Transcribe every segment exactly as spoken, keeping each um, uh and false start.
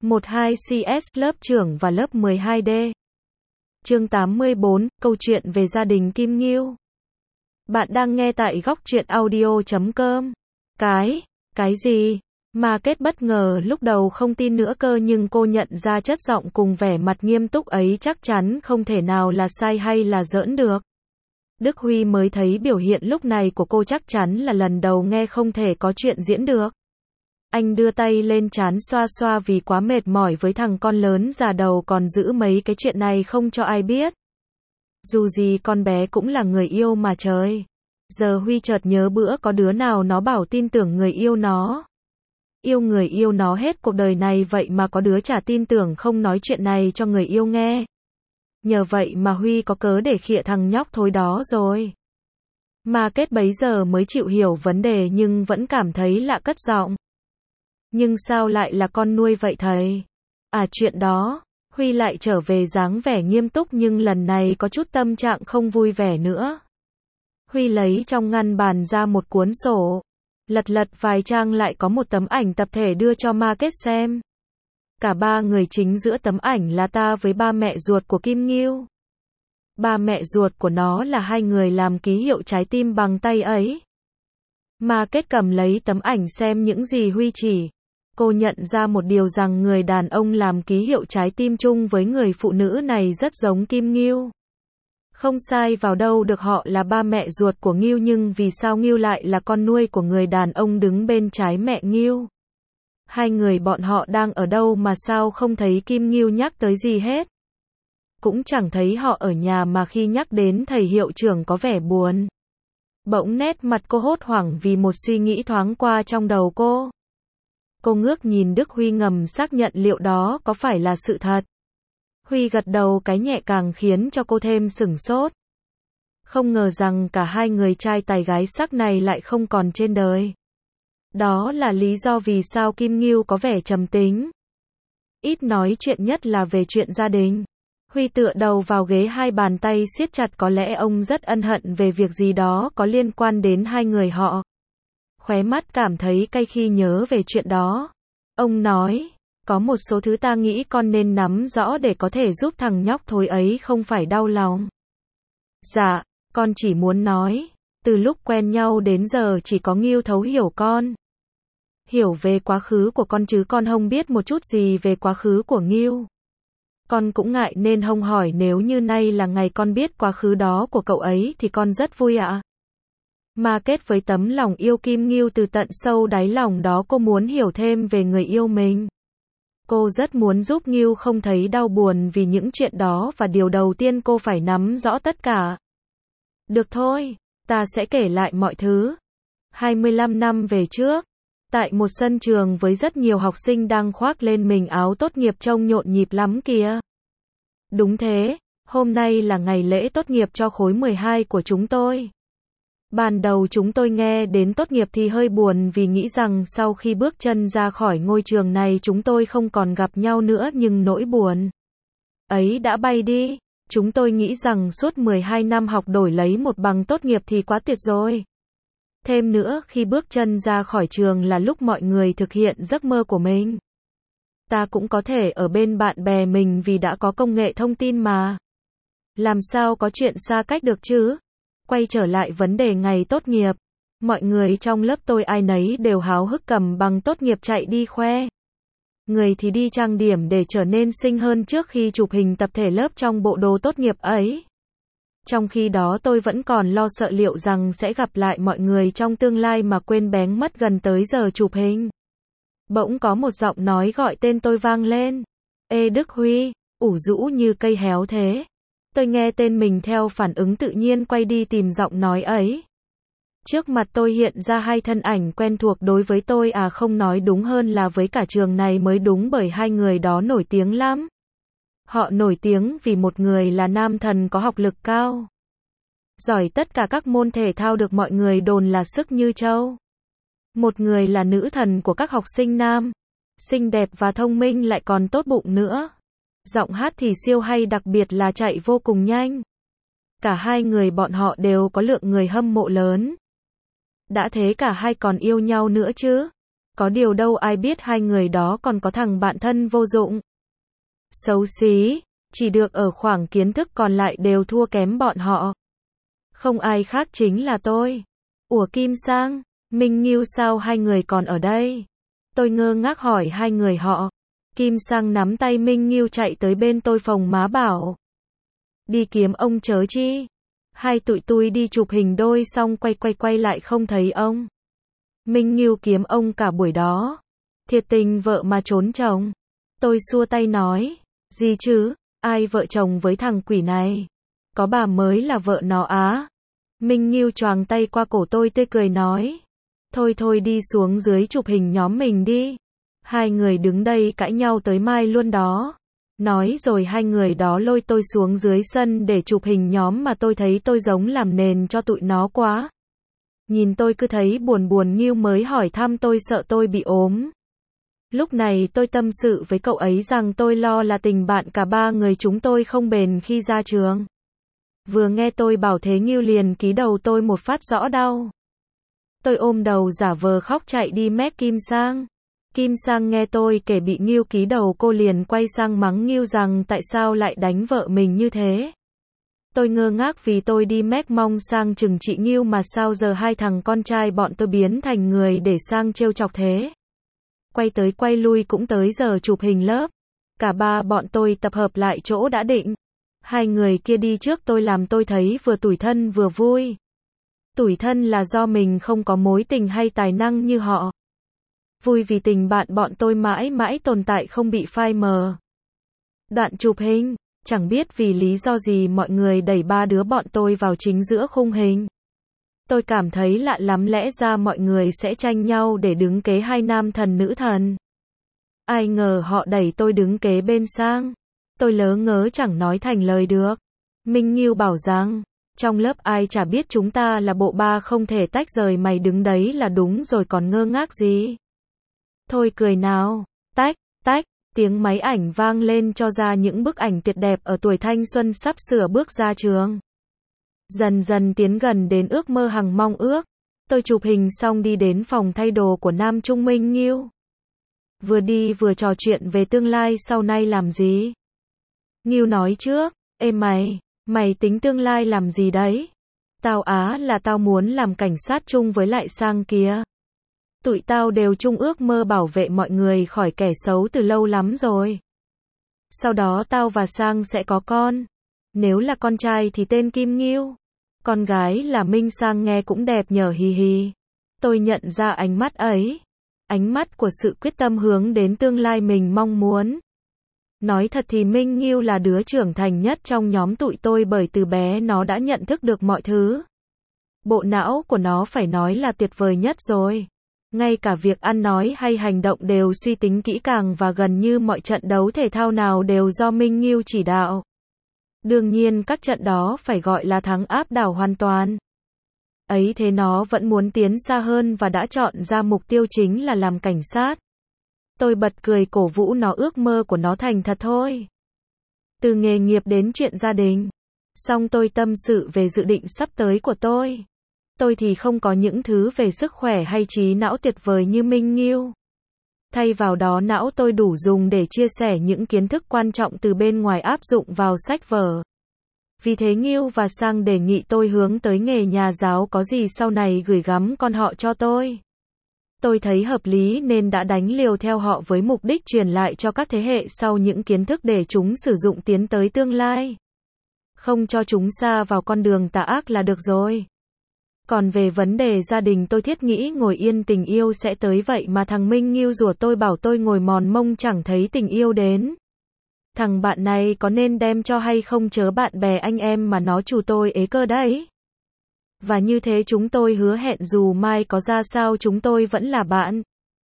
một hai C S lớp trưởng và lớp mười hai D. Chương tám mươi bốn, câu chuyện về gia đình Kim Ngưu. Bạn đang nghe tại góc truyện audio chấm com. Cái, cái gì? Mà Kết bất ngờ lúc đầu không tin nữa cơ, nhưng cô nhận ra chất giọng cùng vẻ mặt nghiêm túc ấy chắc chắn không thể nào là sai hay là giỡn được. Đức Huy mới thấy biểu hiện lúc này của cô chắc chắn là lần đầu nghe không thể có chuyện diễn được. Anh đưa tay lên trán xoa xoa vì quá mệt mỏi với thằng con lớn già đầu còn giữ mấy cái chuyện này không cho ai biết. Dù gì con bé cũng là người yêu mà trời. Giờ Huy chợt nhớ bữa có đứa nào nó bảo tin tưởng người yêu nó. Yêu người yêu nó hết cuộc đời này, vậy mà có đứa chả tin tưởng không nói chuyện này cho người yêu nghe. Nhờ vậy mà Huy có cớ để khịa thằng nhóc thối đó rồi. Mà Kết bấy giờ mới chịu hiểu vấn đề nhưng vẫn cảm thấy lạ cất giọng. Nhưng sao lại là con nuôi vậy thầy? À chuyện đó, Huy lại trở về dáng vẻ nghiêm túc nhưng lần này có chút tâm trạng không vui vẻ nữa. Huy lấy trong ngăn bàn ra một cuốn sổ. Lật lật vài trang lại có một tấm ảnh tập thể đưa cho Ma Kết xem. Cả ba người chính giữa tấm ảnh là ta với ba mẹ ruột của Kim Ngưu. Ba mẹ ruột của nó là hai người làm ký hiệu trái tim bằng tay ấy. Ma Kết cầm lấy tấm ảnh xem những gì Huy chỉ. Cô nhận ra một điều rằng người đàn ông làm ký hiệu trái tim chung với người phụ nữ này rất giống Kim Ngưu. Không sai vào đâu được, họ là ba mẹ ruột của Ngưu, nhưng vì sao Ngưu lại là con nuôi của người đàn ông đứng bên trái mẹ Ngưu? Hai người bọn họ đang ở đâu mà sao không thấy Kim Ngưu nhắc tới gì hết? Cũng chẳng thấy họ ở nhà mà khi nhắc đến thầy hiệu trưởng có vẻ buồn. Bỗng nét mặt cô hốt hoảng vì một suy nghĩ thoáng qua trong đầu cô. Cô ngước nhìn Đức Huy ngầm xác nhận liệu đó có phải là sự thật. Huy gật đầu cái nhẹ càng khiến cho cô thêm sửng sốt. Không ngờ rằng cả hai người trai tài gái sắc này lại không còn trên đời. Đó là lý do vì sao Kim Ngưu có vẻ trầm tính. Ít nói chuyện, nhất là về chuyện gia đình. Huy tựa đầu vào ghế, hai bàn tay siết chặt, có lẽ ông rất ân hận về việc gì đó có liên quan đến hai người họ. Khóe mắt cảm thấy cay khi nhớ về chuyện đó. Ông nói, có một số thứ ta nghĩ con nên nắm rõ để có thể giúp thằng nhóc thối ấy không phải đau lòng. Dạ, con chỉ muốn nói, từ lúc quen nhau đến giờ chỉ có Ngưu thấu hiểu con. Hiểu về quá khứ của con chứ con không biết một chút gì về quá khứ của Ngưu. Con cũng ngại nên không hỏi, nếu như nay là ngày con biết quá khứ đó của cậu ấy thì con rất vui ạ. Mà Kết với tấm lòng yêu Kim Ngưu từ tận sâu đáy lòng đó, cô muốn hiểu thêm về người yêu mình. Cô rất muốn giúp Ngưu không thấy đau buồn vì những chuyện đó, và điều đầu tiên cô phải nắm rõ tất cả. Được thôi, ta sẽ kể lại mọi thứ. hai mươi lăm năm về trước, tại một sân trường với rất nhiều học sinh đang khoác lên mình áo tốt nghiệp trông nhộn nhịp lắm kìa. Đúng thế, hôm nay là ngày lễ tốt nghiệp cho khối mười hai của chúng tôi. Ban đầu chúng tôi nghe đến tốt nghiệp thì hơi buồn vì nghĩ rằng sau khi bước chân ra khỏi ngôi trường này chúng tôi không còn gặp nhau nữa, nhưng nỗi buồn ấy đã bay đi. Chúng tôi nghĩ rằng suốt mười hai năm học đổi lấy một bằng tốt nghiệp thì quá tuyệt rồi. Thêm nữa, khi bước chân ra khỏi trường là lúc mọi người thực hiện giấc mơ của mình. Ta cũng có thể ở bên bạn bè mình vì đã có công nghệ thông tin mà. Làm sao có chuyện xa cách được chứ? Quay trở lại vấn đề ngày tốt nghiệp. Mọi người trong lớp tôi ai nấy đều háo hức cầm bằng tốt nghiệp chạy đi khoe. Người thì đi trang điểm để trở nên xinh hơn trước khi chụp hình tập thể lớp trong bộ đồ tốt nghiệp ấy. Trong khi đó tôi vẫn còn lo sợ liệu rằng sẽ gặp lại mọi người trong tương lai mà quên bén mất gần tới giờ chụp hình. Bỗng có một giọng nói gọi tên tôi vang lên. Ê Đức Huy, ủ rũ như cây héo thế. Tôi nghe tên mình theo phản ứng tự nhiên quay đi tìm giọng nói ấy. Trước mặt tôi hiện ra hai thân ảnh quen thuộc đối với tôi, à không, nói đúng hơn là với cả trường này mới đúng, bởi hai người đó nổi tiếng lắm. Họ nổi tiếng vì một người là nam thần có học lực cao, giỏi tất cả các môn thể thao được mọi người đồn là sức như trâu. Một người là nữ thần của các học sinh nam, xinh đẹp và thông minh lại còn tốt bụng nữa. Giọng hát thì siêu hay, đặc biệt là chạy vô cùng nhanh. Cả hai người bọn họ đều có lượng người hâm mộ lớn. Đã thế cả hai còn yêu nhau nữa chứ. Có điều đâu ai biết hai người đó còn có thằng bạn thân vô dụng. Xấu xí, chỉ được ở khoảng kiến thức còn lại đều thua kém bọn họ. Không ai khác chính là tôi. Ủa Kim Sang, Minh Nghiêu sao hai người còn ở đây? Tôi ngơ ngác hỏi hai người họ. Kim Sang nắm tay Minh Nghiêu chạy tới bên tôi phồng má bảo. Đi kiếm ông chớ chi. Hai tụi tôi đi chụp hình đôi xong quay quay quay lại không thấy ông. Minh Nghiêu kiếm ông cả buổi đó. Thiệt tình vợ mà trốn chồng. Tôi xua tay nói. Gì chứ, ai vợ chồng với thằng quỷ này? Có bà mới là vợ nó á. Minh Nghiêu choàng tay qua cổ tôi tươi cười nói. Thôi thôi đi xuống dưới chụp hình nhóm mình đi. Hai người đứng đây cãi nhau tới mai luôn đó. Nói rồi hai người đó lôi tôi xuống dưới sân để chụp hình nhóm mà tôi thấy tôi giống làm nền cho tụi nó quá. Nhìn tôi cứ thấy buồn buồn Nghiêu mới hỏi thăm tôi sợ tôi bị ốm. Lúc này tôi tâm sự với cậu ấy rằng tôi lo là tình bạn cả ba người chúng tôi không bền khi ra trường. Vừa nghe tôi bảo thế Nghiêu liền ký đầu tôi một phát rõ đau. Tôi ôm đầu giả vờ khóc chạy đi mét Kim Sang. Kim Sang nghe tôi kể bị Nghiêu ký đầu cô liền quay sang mắng Nghiêu rằng tại sao lại đánh vợ mình như thế. Tôi ngơ ngác vì tôi đi mét mong sang chừng trị Nghiêu mà sao giờ hai thằng con trai bọn tôi biến thành người để sang trêu chọc thế. Quay tới quay lui cũng tới giờ chụp hình lớp. Cả ba bọn tôi tập hợp lại chỗ đã định. Hai người kia đi trước tôi làm tôi thấy vừa tủi thân vừa vui. Tủi thân là do mình không có mối tình hay tài năng như họ. Vui vì tình bạn bọn tôi mãi mãi tồn tại không bị phai mờ. Đoạn chụp hình, chẳng biết vì lý do gì mọi người đẩy ba đứa bọn tôi vào chính giữa khung hình. Tôi cảm thấy lạ lắm lẽ ra mọi người sẽ tranh nhau để đứng kế hai nam thần nữ thần. Ai ngờ họ đẩy tôi đứng kế bên Sang. Tôi lớ ngớ chẳng nói thành lời được. Minh Nghiêu bảo rằng, trong lớp ai chả biết chúng ta là bộ ba không thể tách rời mày đứng đấy là đúng rồi còn ngơ ngác gì. Thôi cười nào, tách, tách, tiếng máy ảnh vang lên cho ra những bức ảnh tuyệt đẹp ở tuổi thanh xuân sắp sửa bước ra trường. Dần dần tiến gần đến ước mơ hằng mong ước. Tôi chụp hình xong đi đến phòng thay đồ của Nam Trung Minh Nghiêu. Vừa đi vừa trò chuyện về tương lai sau này làm gì. Nghiêu nói trước, ê mày, mày tính tương lai làm gì đấy? Tao á là tao muốn làm cảnh sát chung với lại Sang kia. Tụi tao đều chung ước mơ bảo vệ mọi người khỏi kẻ xấu từ lâu lắm rồi. Sau đó tao và Sang sẽ có con. Nếu là con trai thì tên Kim Nghiêu. Con gái là Minh Sang nghe cũng đẹp nhờ hì hì. Tôi nhận ra ánh mắt ấy. Ánh mắt của sự quyết tâm hướng đến tương lai mình mong muốn. Nói thật thì Minh Nghiêu là đứa trưởng thành nhất trong nhóm tụi tôi bởi từ bé nó đã nhận thức được mọi thứ. Bộ não của nó phải nói là tuyệt vời nhất rồi. Ngay cả việc ăn nói hay hành động đều suy tính kỹ càng và gần như mọi trận đấu thể thao nào đều do Minh Nghiêu chỉ đạo. Đương nhiên các trận đó phải gọi là thắng áp đảo hoàn toàn. Ấy thế nó vẫn muốn tiến xa hơn và đã chọn ra mục tiêu chính là làm cảnh sát. Tôi bật cười cổ vũ nó ước mơ của nó thành thật thôi. Từ nghề nghiệp đến chuyện gia đình. Xong tôi tâm sự về dự định sắp tới của tôi. Tôi thì không có những thứ về sức khỏe hay trí não tuyệt vời như Minh Nghiêu. Thay vào đó não tôi đủ dùng để chia sẻ những kiến thức quan trọng từ bên ngoài áp dụng vào sách vở. Vì thế Nghiêu và Sang đề nghị tôi hướng tới nghề nhà giáo có gì sau này gửi gắm con họ cho tôi. Tôi thấy hợp lý nên đã đánh liều theo họ với mục đích truyền lại cho các thế hệ sau những kiến thức để chúng sử dụng tiến tới tương lai. Không cho chúng sa vào con đường tà ác là được rồi. Còn về vấn đề gia đình tôi thiết nghĩ ngồi yên tình yêu sẽ tới vậy mà thằng Minh Nghiêu rủa tôi bảo tôi ngồi mòn mông chẳng thấy tình yêu đến. Thằng bạn này có nên đem cho hay không chớ bạn bè anh em mà nó trù tôi ế cơ đấy. Và như thế chúng tôi hứa hẹn dù mai có ra sao chúng tôi vẫn là bạn.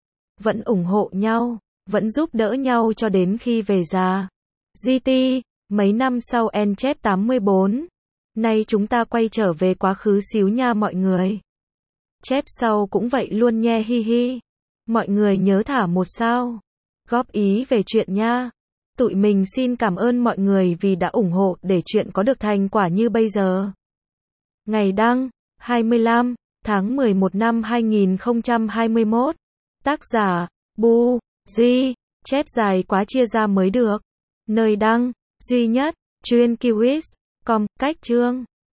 Vẫn ủng hộ nhau, vẫn giúp đỡ nhau cho đến khi về già. giê tê, mấy năm sau en chép tám mươi bốn. Nay chúng ta quay trở về quá khứ xíu nha mọi người. Chép sau cũng vậy luôn nhe hi hi. Mọi người nhớ thả một sao. Góp ý về chuyện nha. Tụi mình xin cảm ơn mọi người vì đã ủng hộ để chuyện có được thành quả như bây giờ. Ngày đăng, hai mươi lăm tháng mười một năm hai nghìn không trăm hai mươi mốt. Tác giả, Bu, Di, chép dài quá chia ra mới được. Nơi đăng, duy nhất, chuyên kiwis chấm com, cách chương.